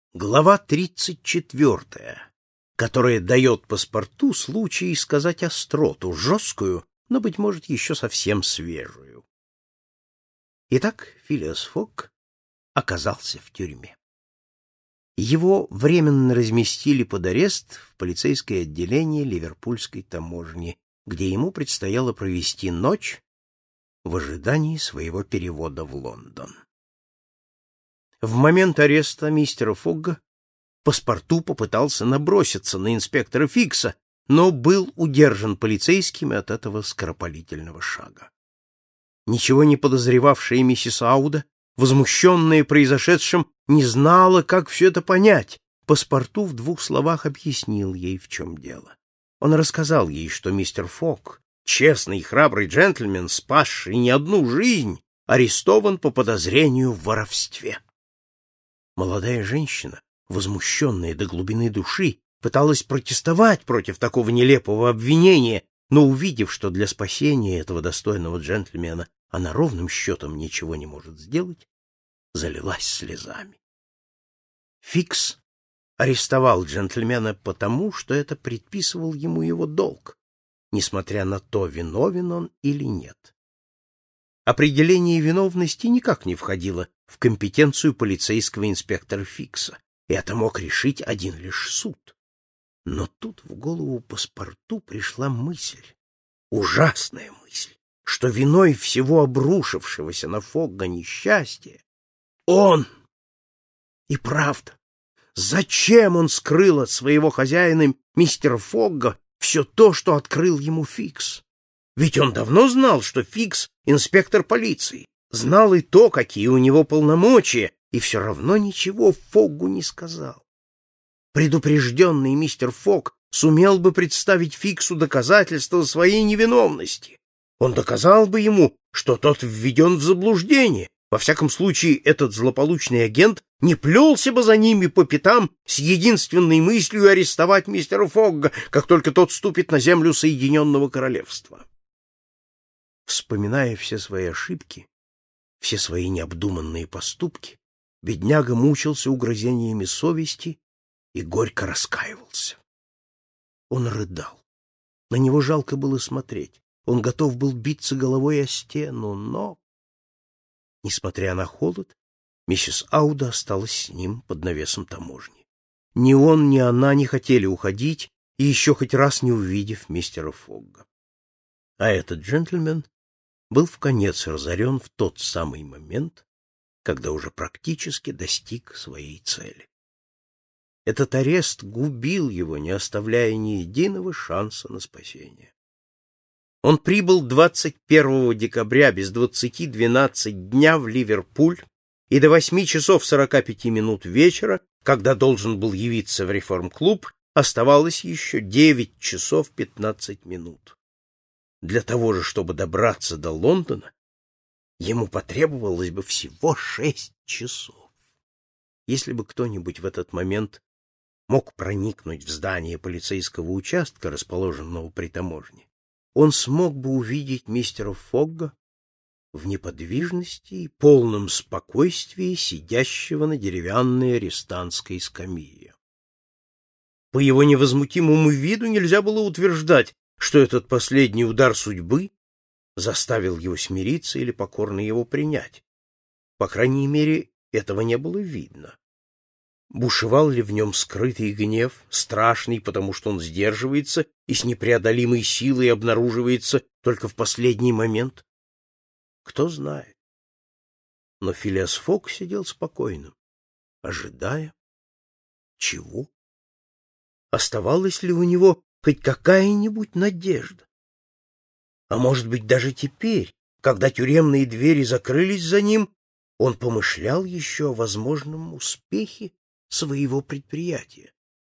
Глава 34, которая дает паспорту случай сказать остроту, жесткую, но, быть может, еще совсем свежую. Итак, Филиас Фогг оказался в тюрьме. Его временно разместили под арест в полицейское отделение Ливерпульской таможни, где ему предстояло провести ночь в ожидании своего перевода в Лондон. В момент ареста мистера Фогга паспорту попытался наброситься на инспектора Фикса, но был удержан полицейскими от этого скоропалительного шага. Ничего не подозревавшая миссис Ауда, возмущенная произошедшим, не знала, как все это понять. Паспорту в двух словах объяснил ей, в чем дело. Он рассказал ей, что мистер Фогг, честный и храбрый джентльмен, спасший не одну жизнь, арестован по подозрению в воровстве. Молодая женщина, возмущенная до глубины души, пыталась протестовать против такого нелепого обвинения, но, увидев, что для спасения этого достойного джентльмена она ровным счетом ничего не может сделать, залилась слезами. Фикс арестовал джентльмена потому, что это предписывал ему его долг, несмотря на то, виновен он или нет. Определение виновности никак не входило в компетенцию полицейского инспектора Фикса, и это мог решить один лишь суд. Но тут в голову паспорту пришла мысль, ужасная мысль, что виной всего обрушившегося на Фогга несчастья он. И правда, зачем он скрыл от своего хозяина мистера Фогга все то, что открыл ему Фикс? Ведь он давно знал, что Фикс — инспектор полиции, знал и то, какие у него полномочия, и все равно ничего Фоггу не сказал. Предупрежденный мистер Фогг сумел бы представить Фиксу доказательства своей невиновности. Он доказал бы ему, что тот введен в заблуждение. Во всяком случае, этот злополучный агент не плелся бы за ними по пятам с единственной мыслью арестовать мистера Фогга, как только тот ступит на землю Соединенного Королевства. Вспоминая все свои ошибки, все свои необдуманные поступки, бедняга мучился угрызениями совести и горько раскаивался. Он рыдал. На него жалко было смотреть. Он готов был биться головой о стену, но, несмотря на холод, миссис Ауда осталась с ним под навесом таможни. Ни он, ни она не хотели уходить, и еще хоть раз не увидев мистера Фогга. А этот джентльмен был вконец разорен в тот самый момент, когда уже практически достиг своей цели. Этот арест губил его, не оставляя ни единого шанса на спасение. Он прибыл 21 декабря без 20:12 дня в Ливерпуль, и до 8 часов 45 минут вечера, когда должен был явиться в реформ-клуб, оставалось еще 9 часов 15 минут. Для того же, чтобы добраться до Лондона, ему потребовалось бы всего 6 часов. Если бы кто-нибудь в этот момент мог проникнуть в здание полицейского участка, расположенного при таможне, он смог бы увидеть мистера Фогга в неподвижности и полном спокойствии, сидящего на деревянной арестантской скамье. По его невозмутимому виду нельзя было утверждать, что этот последний удар судьбы заставил его смириться или покорно его принять. По крайней мере, этого не было видно. Бушевал ли в нем скрытый гнев, страшный, потому что он сдерживается и с непреодолимой силой обнаруживается только в последний момент? Кто знает. Но Филиас Фогг сидел спокойным, ожидая чего? Оставалась ли у него хоть какая-нибудь надежда? А может быть, даже теперь, когда тюремные двери закрылись за ним, он помышлял еще о возможном успехе своего предприятия.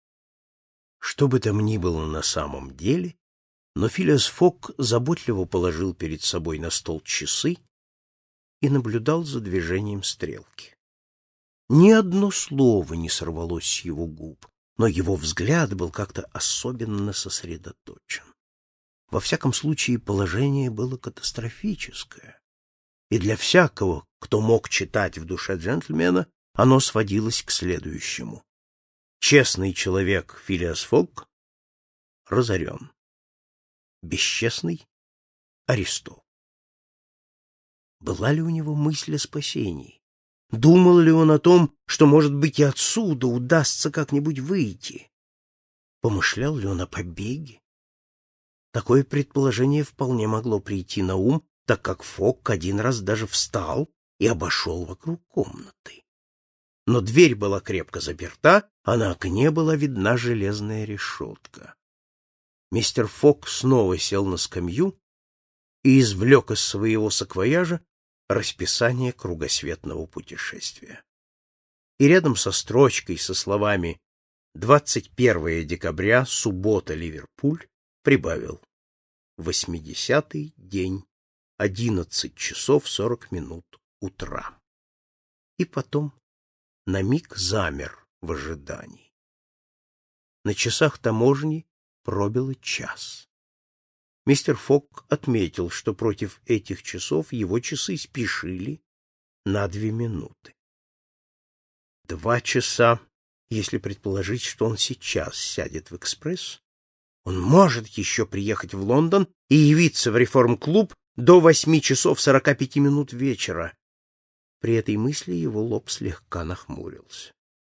Что бы там ни было на самом деле, но Филиас Фогг заботливо положил перед собой на стол часы и наблюдал за движением стрелки. Ни одно слово не сорвалось с его губ, но его взгляд был как-то особенно сосредоточен. Во всяком случае, положение было катастрофическое, и для всякого, кто мог читать в душе джентльмена, оно сводилось к следующему. Честный человек Филиас Фогг разорен. Бесчестный арестован. Была ли у него мысль о спасении? Думал ли он о том, что, может быть, и отсюда удастся как-нибудь выйти? Помышлял ли он о побеге? Такое предположение вполне могло прийти на ум, так как Фогг один раз даже встал и обошел вокруг комнаты. Но дверь была крепко заперта, а на окне была видна железная решетка. Мистер Фогг снова сел на скамью и извлек из своего саквояжа расписание кругосветного путешествия. И рядом со строчкой со словами 21 декабря, суббота, Ливерпуль, прибавил 80-й день, 11 часов 40 минут утра. И потом на миг замер в ожидании. На часах таможни пробило час. Мистер Фогг отметил, что против этих часов его часы спешили на 2 минуты. 2 часа, если предположить, что он сейчас сядет в экспресс, он может еще приехать в Лондон и явиться в реформ-клуб до 8 часов 45 минут вечера. При этой мысли его лоб слегка нахмурился.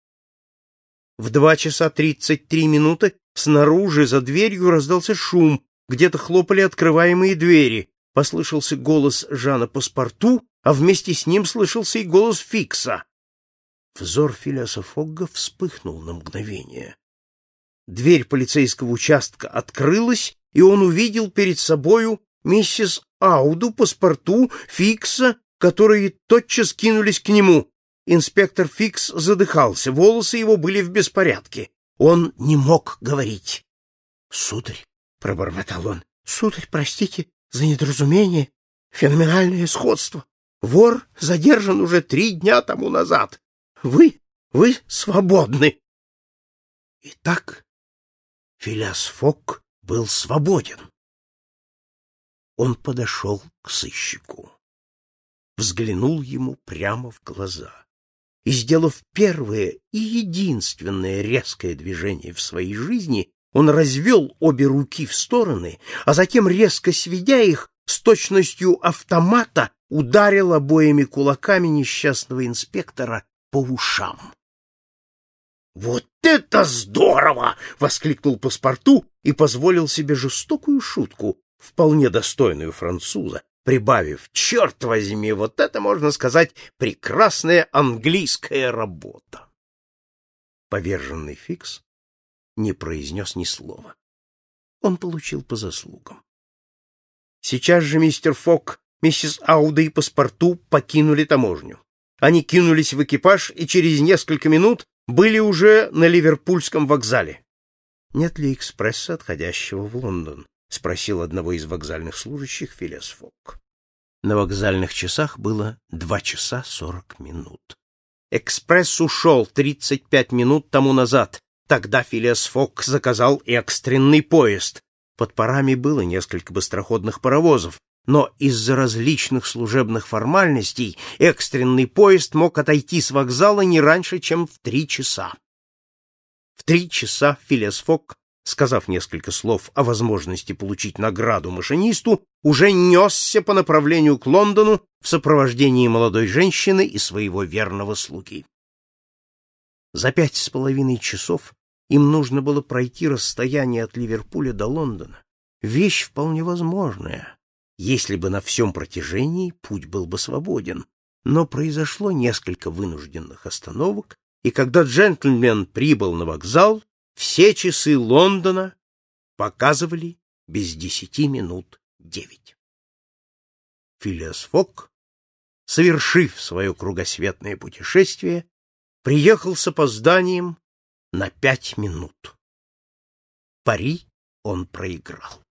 В 2 часа 33 минуты снаружи за дверью раздался шум, где-то хлопали открываемые двери, послышался голос Жана Паспарту, а вместе с ним слышался и голос Фикса. Взор Филиаса Фогга вспыхнул на мгновение. Дверь полицейского участка открылась, и он увидел перед собою миссис Ауду, Паспарту, Фикса, которые тотчас кинулись к нему. Инспектор Фикс задыхался, волосы его были в беспорядке. Он не мог говорить. — Сударь, — пробормотал он, — сударь, простите за недоразумение, феноменальное сходство. Вор задержан уже 3 дня тому назад. Вы свободны. Итак, Филиас Фогг был свободен. Он подошел к сыщику, взглянул ему прямо в глаза и, сделав первое и единственное резкое движение в своей жизни, он развел обе руки в стороны, а затем, резко сведя их, с точностью автомата ударил обоими кулаками несчастного инспектора по ушам. «Вот это здорово!» — воскликнул Паспарту и позволил себе жестокую шутку, вполне достойную француза, прибавив: «Черт возьми, вот это, можно сказать, прекрасная английская работа!» Поверженный Фикс не произнес ни слова. Он получил по заслугам. Сейчас же мистер Фогг, миссис Ауда и Паспарту покинули таможню. Они кинулись в экипаж и через несколько минут были уже на Ливерпульском вокзале. — Нет ли экспресса, отходящего в Лондон? — спросил одного из вокзальных служащих Филиас Фогг. На вокзальных часах было 2 часа 40 минут. Экспресс ушел 35 минут тому назад. Тогда Филиас Фогг заказал экстренный поезд. Под парами было несколько быстроходных паровозов, но из-за различных служебных формальностей экстренный поезд мог отойти с вокзала не раньше, чем в 3 часа. В 3 часа Филиас Фогг, сказав несколько слов о возможности получить награду машинисту, уже несся по направлению к Лондону в сопровождении молодой женщины и своего верного слуги. За 5,5 часов им нужно было пройти расстояние от Ливерпуля до Лондона. Вещь вполне возможная, если бы на всем протяжении путь был бы свободен. Но произошло несколько вынужденных остановок, и когда джентльмен прибыл на вокзал, все часы Лондона показывали без 10 минут 9. Филиас Фогг, совершив свое кругосветное путешествие, приехал с опозданием на 5 минут. Пари он проиграл.